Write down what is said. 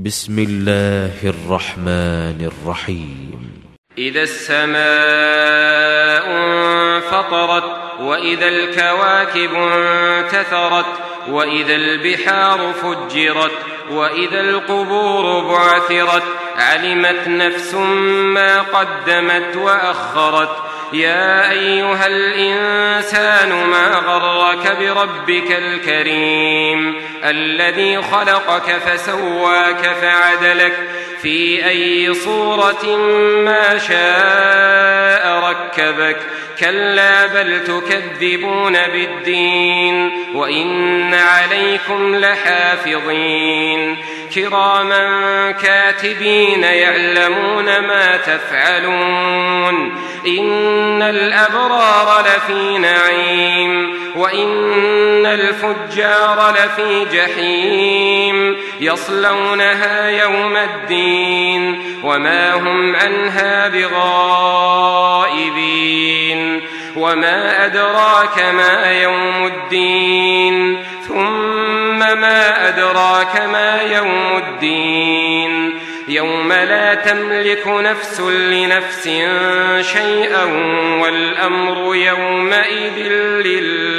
بسم الله الرحمن الرحيم. إذا السماء انفطرت وإذا الكواكب انتثرت وإذا البحار فجرت وإذا القبور بعثرت علمت نفس ما قدمت وأخرت. يا أيها الإنسان ما غرك بربك الكريم الذي خلقك فسواك فعدلك في أي صورة ما شاء ركبك. كلا بل تكذبون بالدين وإن عليكم لحافظين كراما كاتبين يعلمون ما تفعلون. إن الأبرار لفي نعيم وإن الفجار لفي جحيم يصلونها يوم الدين وما هم عنها بغائبين. وما أدراك ما يوم الدين ثم ما أدراك ما يوم الدين يوم لا تملك نفس لنفس شيئا والأمر يومئذ لله.